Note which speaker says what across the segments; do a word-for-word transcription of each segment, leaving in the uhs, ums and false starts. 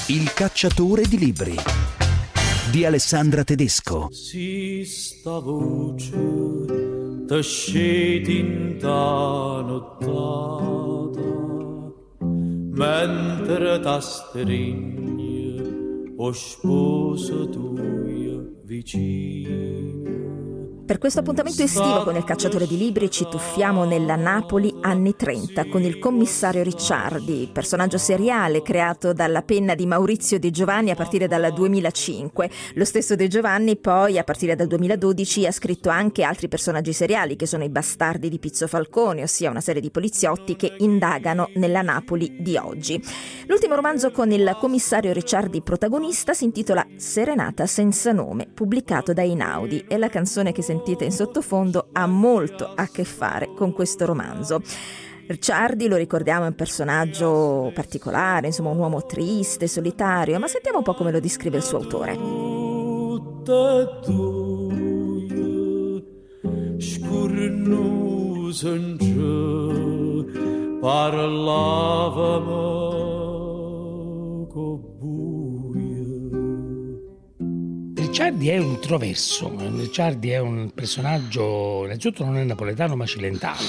Speaker 1: Il cacciatore di libri di Alessandra Tedesco.
Speaker 2: Si sta voce t'asceti in ta nottata, mentre t'astringe o sposo tuo vicino.
Speaker 3: Per questo appuntamento estivo con il cacciatore di libri ci tuffiamo nella Napoli anni trenta con il commissario Ricciardi, personaggio seriale creato dalla penna di Maurizio De Giovanni a partire dal duemilacinque. Lo stesso De Giovanni poi a partire dal duemiladodici ha scritto anche altri personaggi seriali che sono i bastardi di Pizzo Falcone, ossia una serie di poliziotti che indagano nella Napoli di oggi. L'ultimo romanzo con il commissario Ricciardi protagonista si intitola Serenata senza nome, pubblicato da Einaudi, e la canzone che sentite in sottofondo ha molto a che fare con questo romanzo. Ricciardi, lo ricordiamo, è un personaggio particolare, insomma un uomo triste, solitario, ma sentiamo un po' come lo descrive il suo autore.
Speaker 4: Ricciardi è un introverso, Ricciardi è un personaggio, innanzitutto non è napoletano ma cilentano,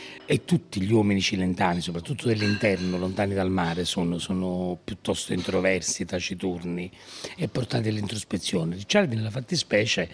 Speaker 4: e tutti gli uomini cilentani, soprattutto dell'interno, lontani dal mare, sono, sono piuttosto introversi, taciturni e portati all'introspezione. Ricciardi nella fattispecie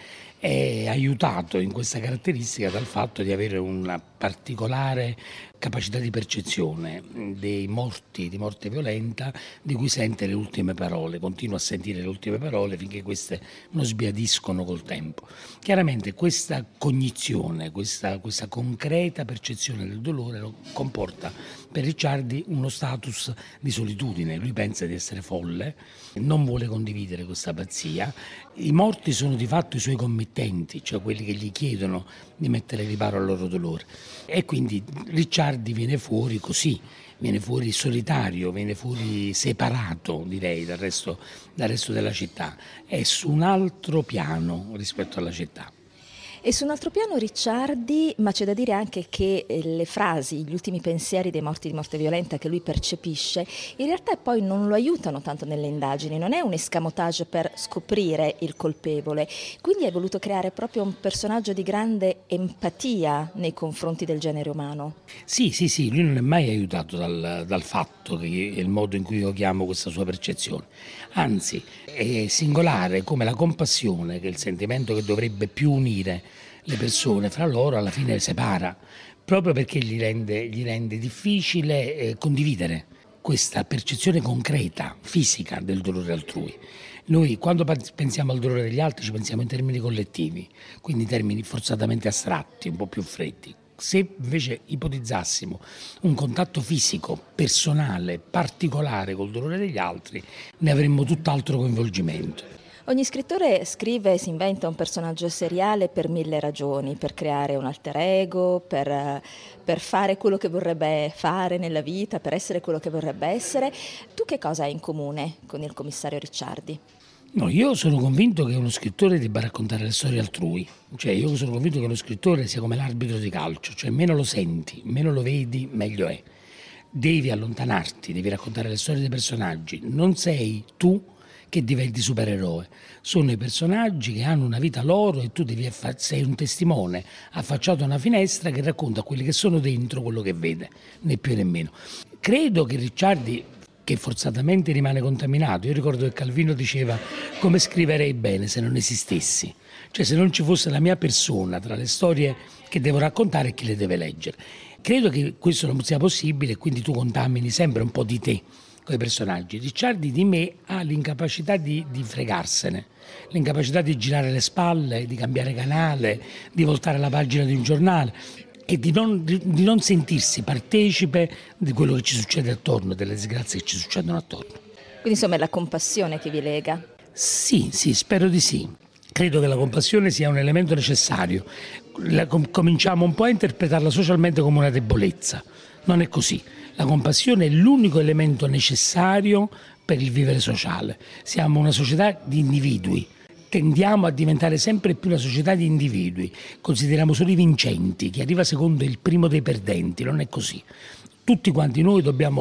Speaker 4: è aiutato in questa caratteristica dal fatto di avere una particolare capacità di percezione dei morti, di morte violenta, di cui sente le ultime parole, continua a sentire le ultime parole finché queste non sbiadiscono col tempo. Chiaramente questa cognizione, questa, questa concreta percezione del dolore lo comporta per Ricciardi uno status di solitudine. Lui pensa di essere folle, non vuole condividere questa pazzia. I morti sono di fatto i suoi committenti, cioè quelli che gli chiedono di mettere riparo al loro dolore, e quindi Ricciardi viene fuori così, viene fuori solitario, viene fuori separato, direi, dal resto, dal resto della città, è su un altro piano rispetto alla città.
Speaker 3: E su un altro piano Ricciardi, ma c'è da dire anche che le frasi, gli ultimi pensieri dei morti di morte violenta che lui percepisce, in realtà poi non lo aiutano tanto nelle indagini, non è un escamotage per scoprire il colpevole, quindi hai voluto creare proprio un personaggio di grande empatia nei confronti del genere umano.
Speaker 4: Sì, sì, sì, lui non è mai aiutato dal, dal fatto che è il modo in cui io chiamo questa sua percezione, anzi è singolare come la compassione, che è il sentimento che dovrebbe più unire le persone fra loro, alla fine le separa, proprio perché gli rende, gli rende difficile eh, condividere questa percezione concreta, fisica del dolore altrui. Noi quando pensiamo al dolore degli altri ci pensiamo in termini collettivi, quindi in termini forzatamente astratti, un po' più freddi. Se invece ipotizzassimo un contatto fisico, personale, particolare col dolore degli altri, ne avremmo tutt'altro coinvolgimento.
Speaker 3: Ogni scrittore scrive e si inventa un personaggio seriale per mille ragioni, per creare un alter ego, per, per fare quello che vorrebbe fare nella vita, per essere quello che vorrebbe essere. Tu che cosa hai in comune con il commissario Ricciardi?
Speaker 4: No, io sono convinto che uno scrittore debba raccontare le storie altrui, cioè io sono convinto che uno scrittore sia come l'arbitro di calcio, cioè meno lo senti, meno lo vedi, meglio è. Devi allontanarti, devi raccontare le storie dei personaggi, non sei tu che diventi supereroe, sono i personaggi che hanno una vita loro e tu devi affa- sei un testimone affacciato a una finestra che racconta a quelli che sono dentro quello che vede, né più né meno. Credo che Ricciardi, che forzatamente rimane contaminato, io ricordo che Calvino diceva: come scriverei bene se non esistessi, cioè se non ci fosse la mia persona tra le storie che devo raccontare e chi le deve leggere. Credo che questo non sia possibile e quindi tu contamini sempre un po' di te con i personaggi. Ricciardi di me ha l'incapacità di, di fregarsene, l'incapacità di girare le spalle, di cambiare canale, di voltare la pagina di un giornale e di non, di, di non sentirsi partecipe di quello che ci succede attorno, delle disgrazie che ci succedono attorno.
Speaker 3: Quindi insomma è la compassione che vi lega?
Speaker 4: Sì, sì, spero di sì. Credo che la compassione sia un elemento necessario. La, com- cominciamo un po' a interpretarla socialmente come una debolezza. Non è così. La compassione è l'unico elemento necessario per il vivere sociale. Siamo una società di individui. Tendiamo a diventare sempre più una società di individui. Consideriamo solo i vincenti. Chi arriva secondo è il primo dei perdenti. Non è così. Tutti quanti noi dobbiamo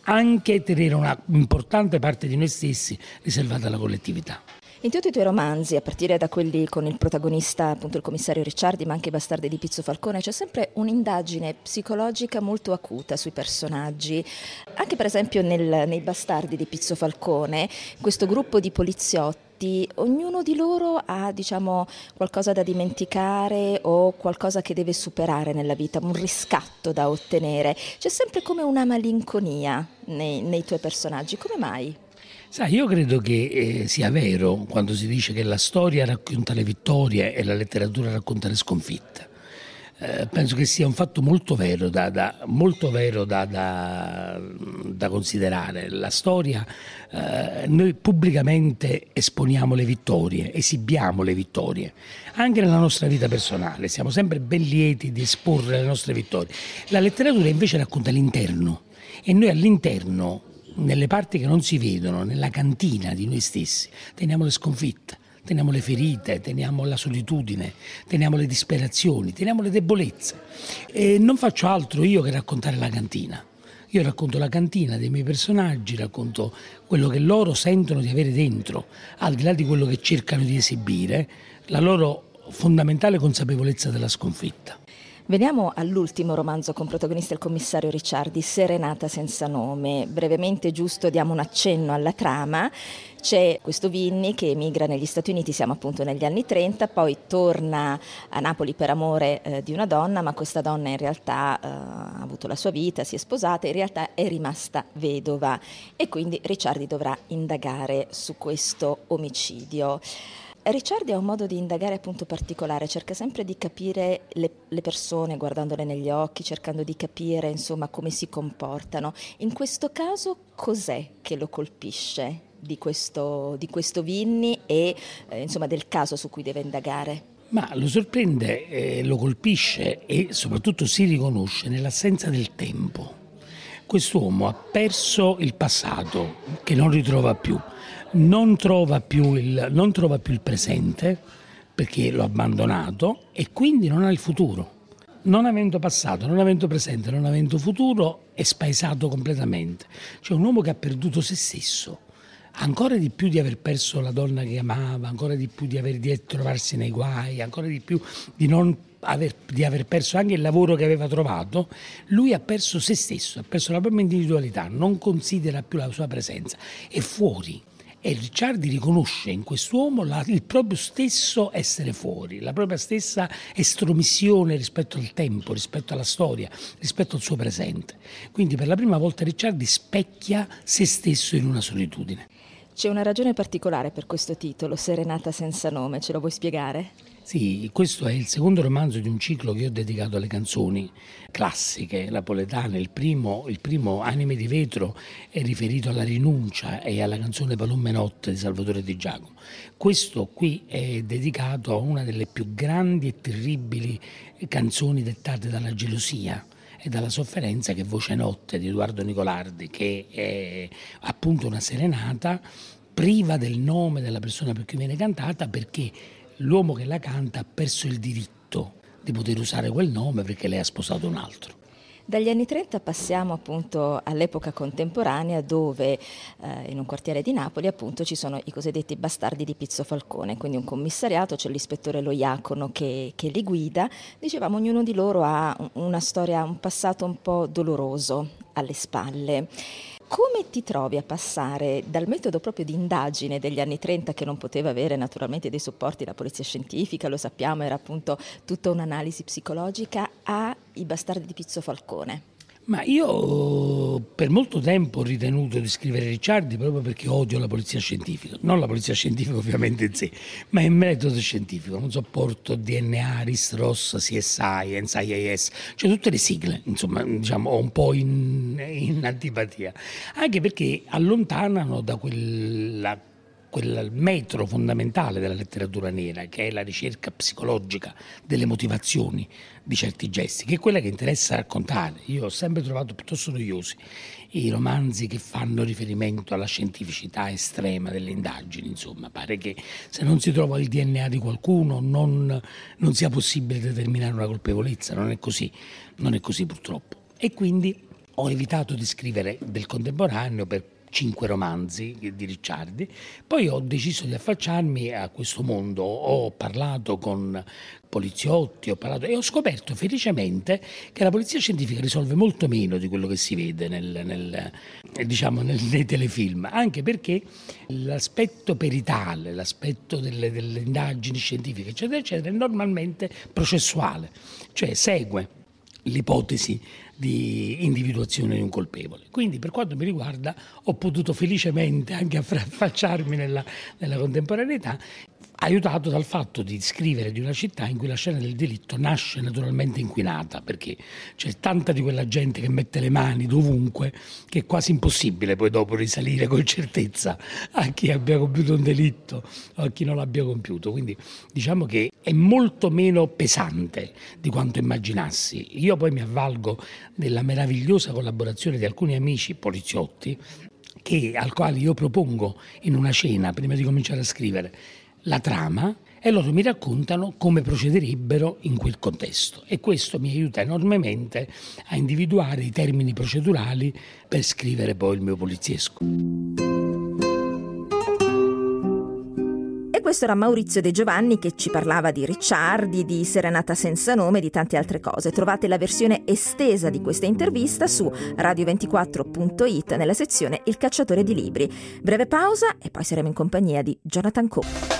Speaker 4: anche tenere una importante parte di noi stessi riservata alla collettività.
Speaker 3: In tutti i tuoi romanzi, a partire da quelli con il protagonista appunto il commissario Ricciardi, ma anche i Bastardi di Pizzo Falcone, c'è sempre un'indagine psicologica molto acuta sui personaggi. Anche per esempio nel, nei Bastardi di Pizzo Falcone, questo gruppo di poliziotti, ognuno di loro ha, diciamo, qualcosa da dimenticare o qualcosa che deve superare nella vita, un riscatto da ottenere. C'è sempre come una malinconia nei, nei tuoi personaggi. Come mai?
Speaker 4: Sai, io credo che eh, sia vero quando si dice che la storia racconta le vittorie e la letteratura racconta le sconfitte. Eh, penso che sia un fatto molto vero da, da, molto vero da, da, da considerare. La storia, eh, noi pubblicamente esponiamo le vittorie, esibiamo le vittorie, anche nella nostra vita personale, siamo sempre ben lieti di esporre le nostre vittorie. La letteratura invece racconta l'interno e noi all'interno, nelle parti che non si vedono, nella cantina di noi stessi, teniamo le sconfitte, teniamo le ferite, teniamo la solitudine, teniamo le disperazioni, teniamo le debolezze. E non faccio altro io che raccontare la cantina. Io racconto la cantina dei miei personaggi, racconto quello che loro sentono di avere dentro, al di là di quello che cercano di esibire, la loro fondamentale consapevolezza della sconfitta.
Speaker 3: Veniamo all'ultimo romanzo con protagonista il commissario Ricciardi, Serenata senza nome. Brevemente, giusto, diamo un accenno alla trama. C'è questo Vinny che emigra negli Stati Uniti, siamo appunto negli anni trenta, poi torna a Napoli per amore eh, di una donna, ma questa donna in realtà eh, ha avuto la sua vita, si è sposata, in realtà è rimasta vedova e quindi Ricciardi dovrà indagare su questo omicidio. Ricciardi ha un modo di indagare appunto particolare, cerca sempre di capire le, le persone guardandole negli occhi, cercando di capire insomma come si comportano. In questo caso cos'è che lo colpisce di questo, di questo Vinny e eh, insomma del caso su cui deve indagare?
Speaker 4: Ma lo sorprende, eh, lo colpisce e soprattutto si riconosce nell'assenza del tempo. Quest'uomo ha perso il passato che non ritrova più. Non trova più il, non trova più il presente perché l'ho abbandonato e quindi non ha il futuro. Non avendo passato, non avendo presente, non avendo futuro, è spaesato completamente. C'è un uomo che ha perduto se stesso, ancora di più di aver perso la donna che amava, ancora di più di aver di trovarsi nei guai, ancora di più di non aver, di aver perso anche il lavoro che aveva trovato. Lui ha perso se stesso, ha perso la propria individualità, non considera più la sua presenza, è fuori. E Ricciardi riconosce in quest'uomo la, il proprio stesso essere fuori, la propria stessa estromissione rispetto al tempo, rispetto alla storia, rispetto al suo presente. Quindi per la prima volta Ricciardi specchia se stesso in una solitudine.
Speaker 3: C'è una ragione particolare per questo titolo, Serenata senza nome, ce lo vuoi spiegare?
Speaker 4: Sì, questo è il secondo romanzo di un ciclo che ho dedicato alle canzoni classiche napoletane. Il primo, il primo Anime di vetro, è riferito alla rinuncia e alla canzone Palombe notte di Salvatore Di Giacomo. Questo qui è dedicato a una delle più grandi e terribili canzoni dettate dalla gelosia e dalla sofferenza, che è Voce notte di Edoardo Nicolardi, che è appunto una serenata priva del nome della persona per cui viene cantata, perché l'uomo che la canta ha perso il diritto di poter usare quel nome perché lei ha sposato un altro.
Speaker 3: Dagli anni trenta passiamo appunto all'epoca contemporanea, dove eh, in un quartiere di Napoli appunto ci sono i cosiddetti bastardi di Pizzo Falcone, quindi un commissariato, c'è l'ispettore Lo Iacono che, che li guida. Dicevamo, ognuno di loro ha una storia, un passato un po' doloroso alle spalle. Come ti trovi a passare dal metodo proprio di indagine degli anni trenta, che non poteva avere naturalmente dei supporti, la polizia scientifica, lo sappiamo, era appunto tutta un'analisi psicologica, a I Bastardi di Pizzo Falcone?
Speaker 4: Ma io per molto tempo ho ritenuto di scrivere Ricciardi proprio perché odio la polizia scientifica, non la polizia scientifica ovviamente in sé, ma il metodo scientifico. Non sopporto D N A, R I S, R O S, C S I, N S I S, cioè tutte le sigle, insomma, diciamo, ho un po' in, in antipatia, anche perché allontanano da quella quel metro fondamentale della letteratura nera, che è la ricerca psicologica delle motivazioni di certi gesti, che è quella che interessa raccontare. Io ho sempre trovato piuttosto noiosi i romanzi che fanno riferimento alla scientificità estrema delle indagini. Insomma, pare che se non si trova il D N A di qualcuno non, non sia possibile determinare una colpevolezza. Non è così, non è così purtroppo. E quindi ho evitato di scrivere del contemporaneo per cinque romanzi di Ricciardi, poi ho deciso di affacciarmi a questo mondo, ho parlato con poliziotti, ho parlato e ho scoperto felicemente che la polizia scientifica risolve molto meno di quello che si vede nel, nel, diciamo, nel, nei telefilm, anche perché l'aspetto peritale, l'aspetto delle, delle indagini scientifiche, eccetera, eccetera, è normalmente processuale, cioè segue l'ipotesi di individuazione di un colpevole. Quindi per quanto mi riguarda ho potuto felicemente anche affacciarmi nella, nella contemporaneità, aiutato dal fatto di scrivere di una città in cui la scena del delitto nasce naturalmente inquinata, perché c'è tanta di quella gente che mette le mani dovunque che è quasi impossibile poi dopo risalire con certezza a chi abbia compiuto un delitto o a chi non l'abbia compiuto. Quindi diciamo che è molto meno pesante di quanto immaginassi. Io poi mi avvalgo della meravigliosa collaborazione di alcuni amici poliziotti che, al quale io propongo in una cena, prima di cominciare a scrivere, la trama, e loro mi raccontano come procederebbero in quel contesto, e questo mi aiuta enormemente a individuare i termini procedurali per scrivere poi il mio poliziesco.
Speaker 3: E questo era Maurizio De Giovanni che ci parlava di Ricciardi, di Serenata senza nome e di tante altre cose. Trovate la versione estesa di questa intervista su radio ventiquattro punto it nella sezione Il cacciatore di libri. Breve pausa e poi saremo in compagnia di Jonathan Coe.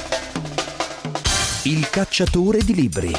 Speaker 1: Il cacciatore di libri.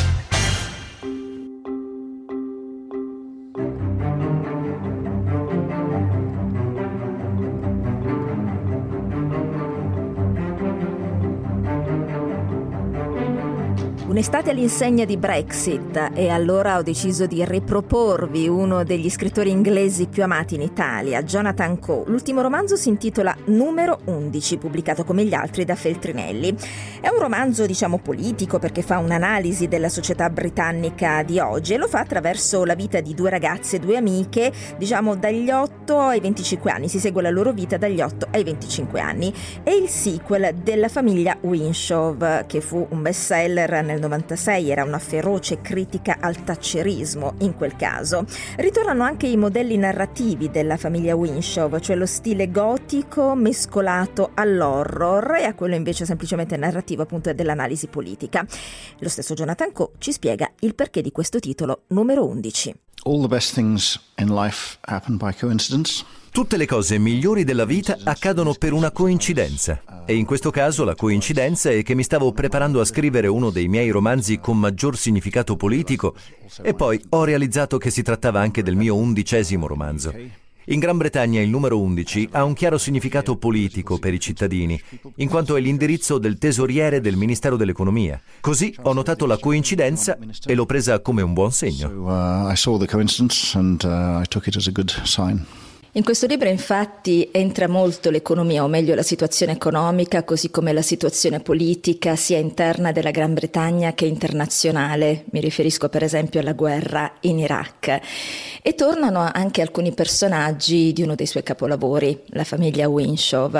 Speaker 3: Un'estate all'insegna di Brexit, e allora ho deciso di riproporvi uno degli scrittori inglesi più amati in Italia, Jonathan Coe. L'ultimo romanzo si intitola Numero undici, pubblicato come gli altri da Feltrinelli. È un romanzo, diciamo, politico, perché fa un'analisi della società britannica di oggi e lo fa attraverso la vita di due ragazze, due amiche, diciamo dagli otto ai venticinque anni. Si segue la loro vita dagli otto ai venticinque anni. È il sequel della famiglia Winshaw, che fu un bestseller nel novantasei, era una feroce critica al thatcherismo in quel caso. Ritornano anche i modelli narrativi della famiglia Winshaw, cioè lo stile gotico mescolato all'horror e a quello invece semplicemente narrativo, appunto, dell'analisi politica. Lo stesso Jonathan Coe ci spiega il perché di questo titolo, Numero undici.
Speaker 5: All the best things in life happen by coincidence.
Speaker 6: Tutte le cose migliori della vita accadono per una coincidenza, e in questo caso la coincidenza è che mi stavo preparando a scrivere uno dei miei romanzi con maggior significato politico e poi ho realizzato che si trattava anche del mio undicesimo romanzo. In Gran Bretagna il numero undici ha un chiaro significato politico per i cittadini, in quanto è l'indirizzo del tesoriere del Ministero dell'Economia. Così ho notato la coincidenza e l'ho presa come un buon segno.
Speaker 5: So, uh, I saw the coincidence and uh, I took it as a good sign.
Speaker 3: In questo libro infatti entra molto l'economia, o meglio la situazione economica, così come la situazione politica, sia interna della Gran Bretagna che internazionale. Mi riferisco per esempio alla guerra in Iraq. E tornano anche alcuni personaggi di uno dei suoi capolavori, la famiglia Winshaw.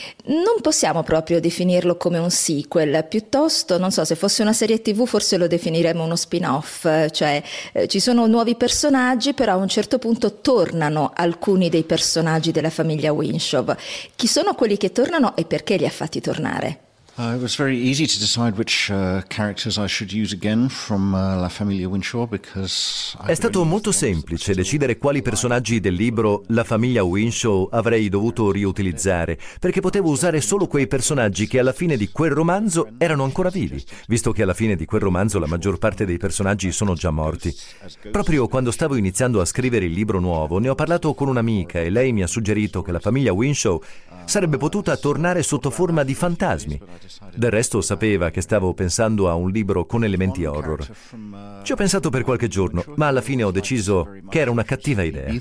Speaker 3: Non possiamo proprio definirlo come un sequel, piuttosto, non so, se fosse una serie tivù forse lo definiremmo uno spin-off, cioè eh, ci sono nuovi personaggi, però a un certo punto tornano alcuni dei personaggi della famiglia Winshaw. Chi sono quelli che tornano e perché li ha fatti tornare?
Speaker 5: Uh, it was very easy to decide which uh, characters I should use again from uh, La Famiglia Winshaw because
Speaker 6: È stato molto semplice decidere quali personaggi del libro La famiglia Winshaw avrei dovuto riutilizzare, perché potevo usare solo quei personaggi che alla fine di quel romanzo erano ancora vivi, visto che alla fine di quel romanzo la maggior parte dei personaggi sono già morti. Proprio quando stavo iniziando a scrivere il libro nuovo, ne ho parlato con un'amica e lei mi ha suggerito che la famiglia Winshaw sarebbe potuta tornare sotto forma di fantasmi. Del resto sapeva che stavo pensando a un libro con elementi horror. Ci ho pensato per qualche giorno, ma alla fine ho deciso che era una cattiva idea.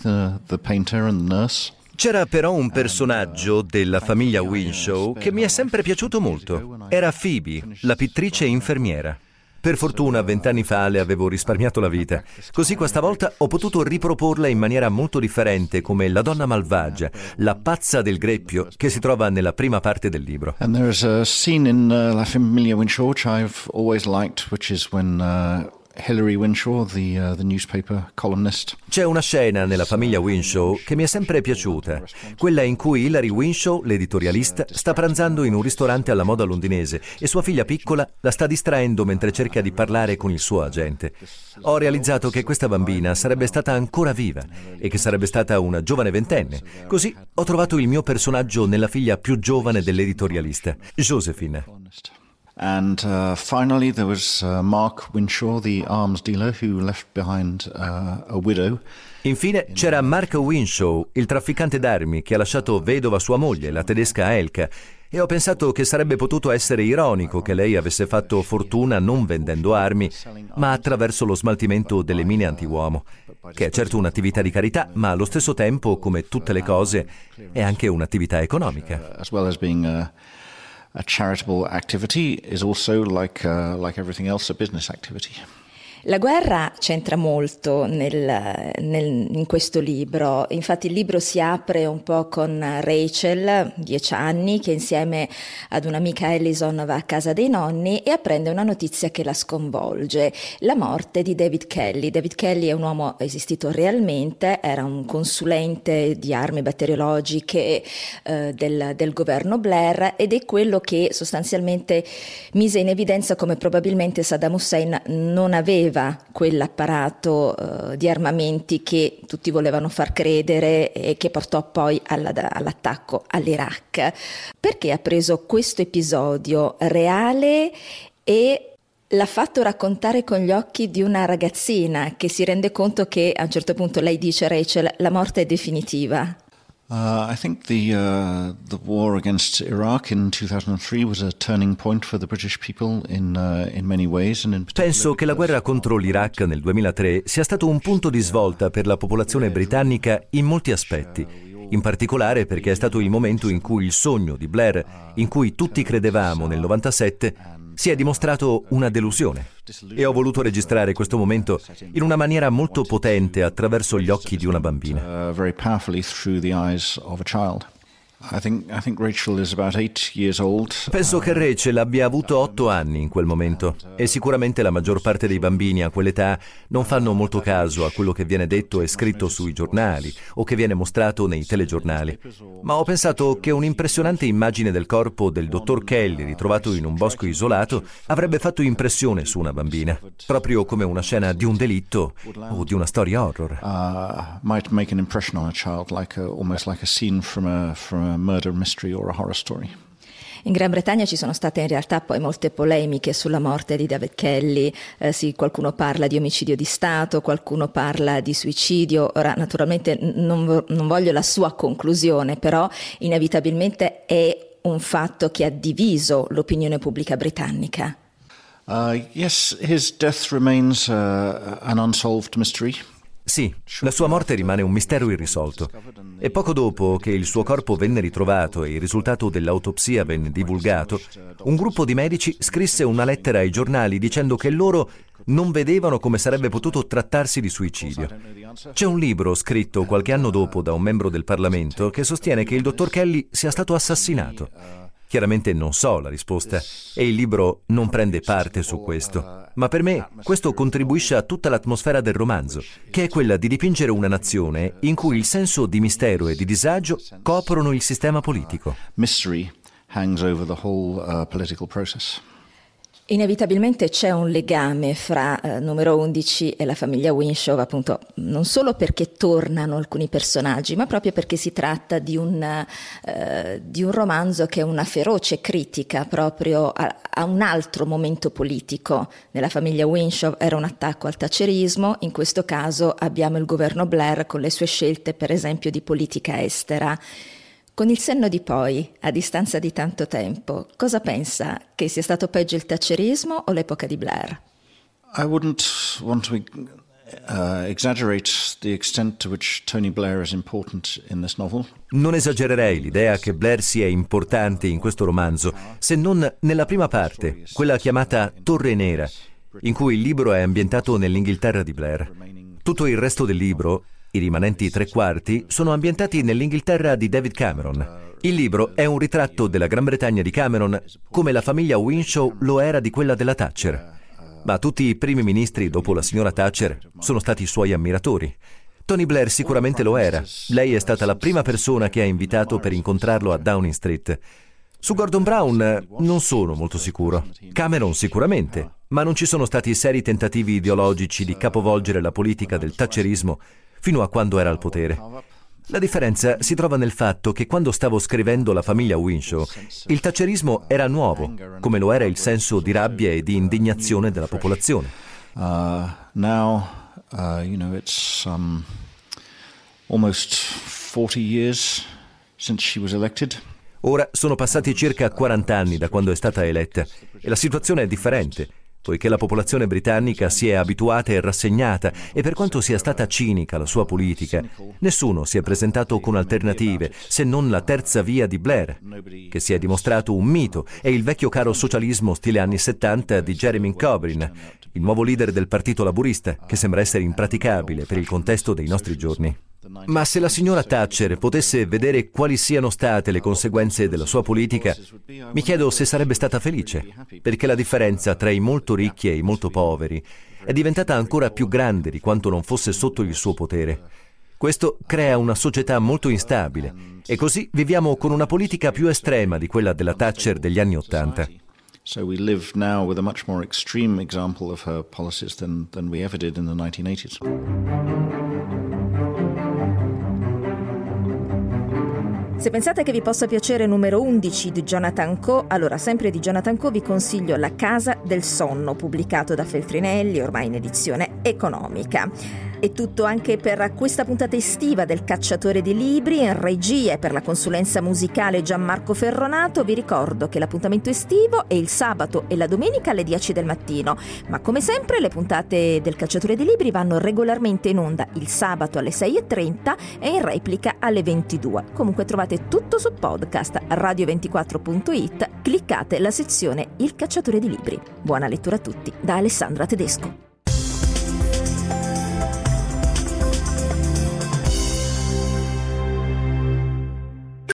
Speaker 6: C'era però un personaggio della famiglia Winshaw che mi è sempre piaciuto molto. Era Phoebe, la pittrice infermiera. Per fortuna vent'anni fa le avevo risparmiato la vita, così questa volta ho potuto riproporla in maniera molto differente come la donna malvagia, la pazza del greppio, che si trova nella prima parte del libro.
Speaker 5: And there is a scene in uh, La Famiglia Winshaw which I've always liked, which is when uh, Hilary Winshaw, the, uh, the newspaper columnist.
Speaker 6: C'è una scena nella famiglia Winshaw che mi è sempre piaciuta, quella in cui Hilary Winshaw, l'editorialista, sta pranzando in un ristorante alla moda londinese e sua figlia piccola la sta distraendo mentre cerca di parlare con il suo agente. Ho realizzato che questa bambina sarebbe stata ancora viva e che sarebbe stata una giovane ventenne. Così ho trovato il mio personaggio nella figlia più giovane dell'editorialista, Josephine.
Speaker 5: And uh, finally there was uh, Mark Winshaw, the arms dealer, who left behind uh, a widow.
Speaker 6: Infine c'era Mark Winshaw, il trafficante d'armi che ha lasciato vedova sua moglie, la tedesca Elka, e ho pensato che sarebbe potuto essere ironico che lei avesse fatto fortuna non vendendo armi, ma attraverso lo smaltimento delle mine antiuomo, che è certo un'attività di carità, ma allo stesso tempo, come tutte le cose, è anche un'attività economica.
Speaker 5: As well as being a, a charitable activity, is also like uh, like everything else, a business activity.
Speaker 3: La guerra c'entra molto nel, nel, in questo libro, infatti il libro si apre un po' con Rachel, dieci anni, che insieme ad un'amica Allison va a casa dei nonni e apprende una notizia che la sconvolge, la morte di David Kelly. David Kelly è un uomo esistito realmente, era un consulente di armi batteriologiche eh, del, del governo Blair ed è quello che sostanzialmente mise in evidenza come probabilmente Saddam Hussein non aveva quell'apparato uh, di armamenti che tutti volevano far credere e che portò poi alla, all'attacco all'Iraq. Perché ha preso questo episodio reale e l'ha fatto raccontare con gli occhi di una ragazzina che si rende conto che a un certo punto lei dice, Rachel, la morte è definitiva?
Speaker 5: Uh, I think the uh, the war against Iraq in two thousand three was a turning point for the British people in uh, in many ways, and in particular.
Speaker 6: Penso che la guerra contro l'Iraq nel duemilatré sia stato un punto di svolta per la popolazione britannica in molti aspetti. In particolare perché è stato il momento in cui il sogno di Blair, in cui tutti credevamo nel novantasette, si è dimostrato una delusione. E ho voluto registrare questo momento in una maniera molto potente attraverso gli occhi di una bambina.
Speaker 5: Uh, very powerfully through the eyes of a child. I think, I think Rachel is about eight years old.
Speaker 6: Penso che Rachel abbia avuto otto anni in quel momento e sicuramente la maggior parte dei bambini a quell'età non fanno molto caso a quello che viene detto e scritto sui giornali o che viene mostrato nei telegiornali. Ma ho pensato che un'impressionante immagine del corpo del dottor Kelly ritrovato in un bosco isolato avrebbe fatto impressione su una bambina, proprio come una scena di un delitto o di una storia horror.
Speaker 5: Uh, might make an impression on a child, like a, almost like a scene from a from a murder mystery or a horror story.
Speaker 3: In Gran Bretagna ci sono state in realtà poi molte polemiche sulla morte di David Kelly, eh, sì, qualcuno parla di omicidio di Stato, qualcuno parla di suicidio. Ora naturalmente non, non voglio la sua conclusione, però inevitabilmente è un fatto che ha diviso l'opinione pubblica britannica.
Speaker 5: Uh, yes, his death remains uh, an unsolved mystery.
Speaker 6: Sì, la sua morte rimane un mistero irrisolto. E poco dopo che il suo corpo venne ritrovato e il risultato dell'autopsia venne divulgato, un gruppo di medici scrisse una lettera ai giornali dicendo che loro non vedevano come sarebbe potuto trattarsi di suicidio. C'è un libro scritto qualche anno dopo da un membro del Parlamento che sostiene che il dottor Kelly sia stato assassinato. Chiaramente non so la risposta e il libro non prende parte su questo, ma per me questo contribuisce a tutta l'atmosfera del romanzo, che è quella di dipingere una nazione in cui il senso di mistero e di disagio coprono il sistema politico.
Speaker 5: Mystery hangs over the whole uh, political process.
Speaker 3: Inevitabilmente c'è un legame fra eh, numero undici e la famiglia Winshaw, appunto non solo perché tornano alcuni personaggi, ma proprio perché si tratta di un, eh, di un romanzo che è una feroce critica proprio a, a un altro momento politico. Nella famiglia Winshaw era un attacco al thatcherismo, in questo caso abbiamo il governo Blair con le sue scelte per esempio di politica estera. Con il senno di poi, a distanza di tanto tempo, cosa pensa? Che sia stato peggio il thatcherismo o l'epoca di Blair?
Speaker 5: I wouldn't want to uh, exaggerate the extent to which Tony Blair is important in this novel.
Speaker 6: Non esagererei l'idea che Blair sia importante in questo romanzo, se non nella prima parte, quella chiamata Torre Nera, in cui il libro è ambientato nell'Inghilterra di Blair. Tutto il resto del libro, i rimanenti tre quarti, sono ambientati nell'Inghilterra di David Cameron. Il libro è un ritratto della Gran Bretagna di Cameron come la famiglia Winshaw lo era di quella della Thatcher. Ma tutti i primi ministri dopo la signora Thatcher sono stati suoi ammiratori. Tony Blair sicuramente lo era. Lei è stata la prima persona che ha invitato per incontrarlo a Downing Street. Su Gordon Brown non sono molto sicuro. Cameron sicuramente, ma non ci sono stati seri tentativi ideologici di capovolgere la politica del thatcherismo fino a quando era al potere. La differenza si trova nel fatto che quando stavo scrivendo La famiglia Winshaw, il thatcherismo era nuovo, come lo era il senso di rabbia e di indignazione della popolazione.
Speaker 5: Uh, now, uh, you know, it's um, almost forty years since she was elected.
Speaker 6: Ora sono passati circa quaranta anni da quando è stata eletta e la situazione è differente, poiché la popolazione britannica si è abituata e rassegnata e per quanto sia stata cinica la sua politica, nessuno si è presentato con alternative se non la terza via di Blair, che si è dimostrato un mito, e il vecchio caro socialismo stile anni settanta di Jeremy Corbyn, il nuovo leader del Partito Laburista, che sembra essere impraticabile per il contesto dei nostri giorni. Ma se la signora Thatcher potesse vedere quali siano state le conseguenze della sua politica, mi chiedo se sarebbe stata felice, perché la differenza tra i molto ricchi e i molto poveri è diventata ancora più grande di quanto non fosse sotto il suo potere. Questo crea una società molto instabile e così viviamo con una politica più estrema di quella della Thatcher degli anni Ottanta.
Speaker 5: So we live now with a much more extreme example of her policies than, than we ever did in the nineteen eighties.
Speaker 3: Se pensate che vi possa piacere numero undici di Jonathan Coe, allora sempre di Jonathan Coe vi consiglio La casa del sonno, pubblicato da Feltrinelli, ormai in edizione economica. È tutto anche per questa puntata estiva del Cacciatore di Libri. In regia e per la consulenza musicale Gianmarco Ferronato. Vi ricordo che l'appuntamento estivo è il sabato e la domenica alle dieci del mattino, ma come sempre le puntate del Cacciatore di Libri vanno regolarmente in onda il sabato alle sei e trenta e in replica alle ventidue. Comunque trovate tutto su podcast radio ventiquattro punto it, cliccate la sezione Il Cacciatore di Libri. Buona lettura a tutti da Alessandra Tedesco.